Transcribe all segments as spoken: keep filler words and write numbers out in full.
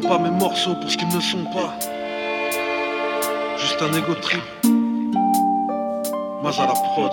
pas mes morceaux pour ce qu'ils ne sont pas. Juste un ego trip. Maz à la prod.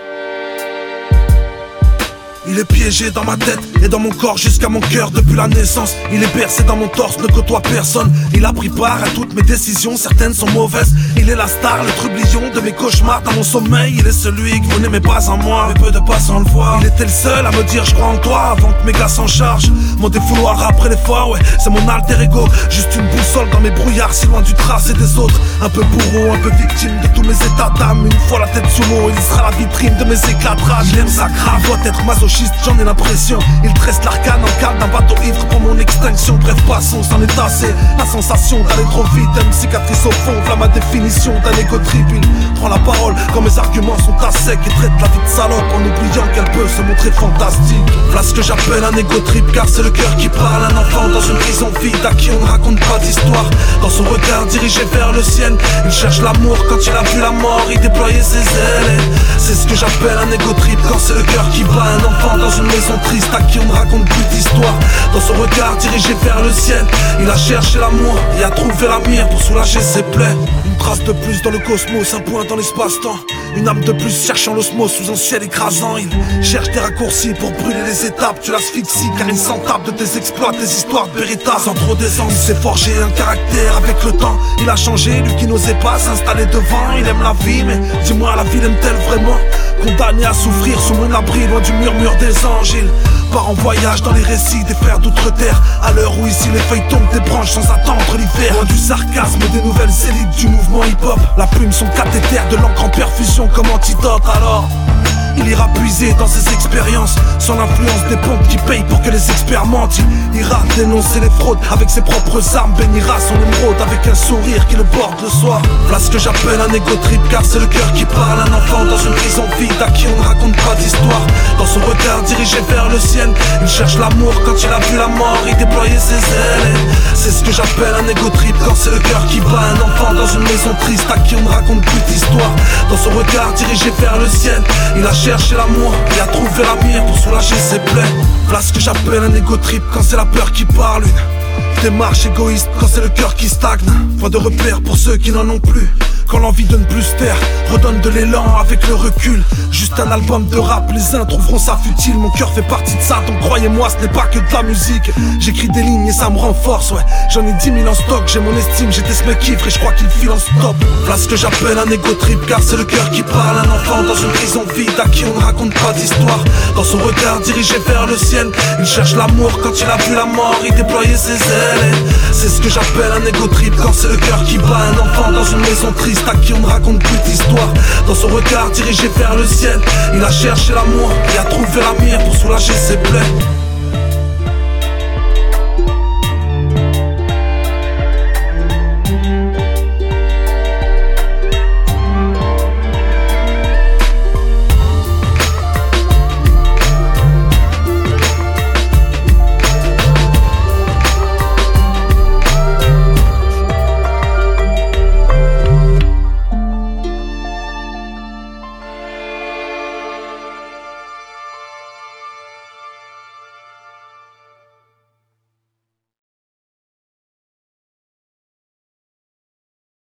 Il est piégé dans ma tête et dans mon corps jusqu'à mon cœur depuis la naissance. Il est bercé dans mon torse, ne côtoie personne. Il a pris part à toutes mes décisions, certaines sont mauvaises. Il est la star, le trublion de mes cauchemars. Dans mon sommeil, il est celui que vous n'aimez pas en moi, mais peu de passants le voient. Il était le seul à me dire je crois en toi avant que mes gars s'en chargent. Mon défouloir après l'effort, ouais, c'est mon alter ego. Juste une boussole dans mes brouillards, si loin du tracé des autres. Un peu bourreau, un peu victime de tous mes états d'âme. Une fois la tête sous l'eau, il sera la vitrine de mes éclatages. Il aime sa grave, doit être masochiste, j'en ai l'impression. Il tresse l'arcane en cale d'un bateau ivre pour mon extinction. Bref, passons, c'en est assez. La sensation d'aller trop vite, une cicatrice au fond, voilà ma définition d'un égo trip. Il prend la parole quand mes arguments sont à sec et traite la vie de salope en oubliant qu'elle peut se montrer fantastique. Voilà ce que j'appelle un égo trip, car c'est le cœur qui parle. Un enfant dans une prison vide à qui on ne raconte pas d'histoire. Dans son regard dirigé vers le ciel, il cherche l'amour quand il a vu la mort, il déployait ses ailes. C'est ce que j'appelle un égo trip, quand c'est le cœur qui bat. Un enfant dans une maison triste à qui on ne raconte plus d'histoire. Dans son regard dirigé vers le ciel, il a cherché l'amour et a trouvé la mire pour soulager ses plaies. Une trace de plus dans le cosmos, un point dans l'espace-temps. Une âme de plus cherchant l'osmose sous un ciel écrasant. Il cherche des raccourcis pour brûler les étapes. Tu l'asphyxies car il s'en tape de tes exploits, tes histoires véritables. Sans trop d'aisance, il s'est forgé un caractère avec le temps. Il a changé, lui qui n'osait pas s'installer devant. Il aime la vie, mais dis-moi, la vie l'aime-t-elle vraiment? Condamné à souffrir sous mon abri, loin du murmure des anges. Il part en voyage dans les récits des frères d'outre-terre. À l'heure où ici les feuilles tombent des branches sans attendre l'hiver. Loin du sarcasme des nouvelles élites du mouvement hip-hop. La plume son cathéter, de l'encre en perfusion comme antidote. Alors il ira puiser dans ses expériences, sans l'influence des pompes qui payent pour que les experts mentent. Il ira dénoncer les fraudes avec ses propres armes, bénira son émeraude avec un sourire qui le porte le soir. Voilà ce que j'appelle un égo trip, car c'est le cœur qui parle. Un enfant dans une prison vide à qui on ne raconte pas d'histoire. Dans son regard dirigé vers le ciel, il cherche l'amour quand il a vu la mort, il déployait ses ailes. C'est ce que j'appelle un égo trip, quand c'est le cœur qui bat. Un enfant dans une maison triste à qui on ne raconte plus d'histoire. Dans son regard dirigé vers le ciel, il a cherché l'amour et a trouvé la mire pour soulager ses plaies. Voilà ce que j'appelle un égo trip, quand c'est la peur qui parle. Une démarche égoïste quand c'est le cœur qui stagne. Point de repère pour ceux qui n'en ont plus. Quand l'envie de ne plus se taire redonne de l'élan avec le recul. Juste un album de rap, les uns trouveront ça futile. Mon cœur fait partie de ça, donc croyez-moi, ce n'est pas que de la musique. J'écris des lignes et ça me renforce, ouais. J'en ai dix mille en stock, j'ai mon estime, j'ai des mecs ivres et je crois qu'il file en stop. Voilà ce que j'appelle un égo trip, car c'est le cœur qui parle. Un enfant dans une prison vide à qui on ne raconte pas d'histoire. Dans son regard dirigé vers le ciel, il cherche l'amour quand il a vu la mort, il déployait ses ailes. C'est ce que j'appelle un égo trip, quand c'est le cœur qui bat. Un enfant dans une maison triste à qui on ne raconte plus d'histoire. Dans son regard dirigé vers le ciel, il a cherché l'amour et a trouvé la mire pour soulager ses plaies.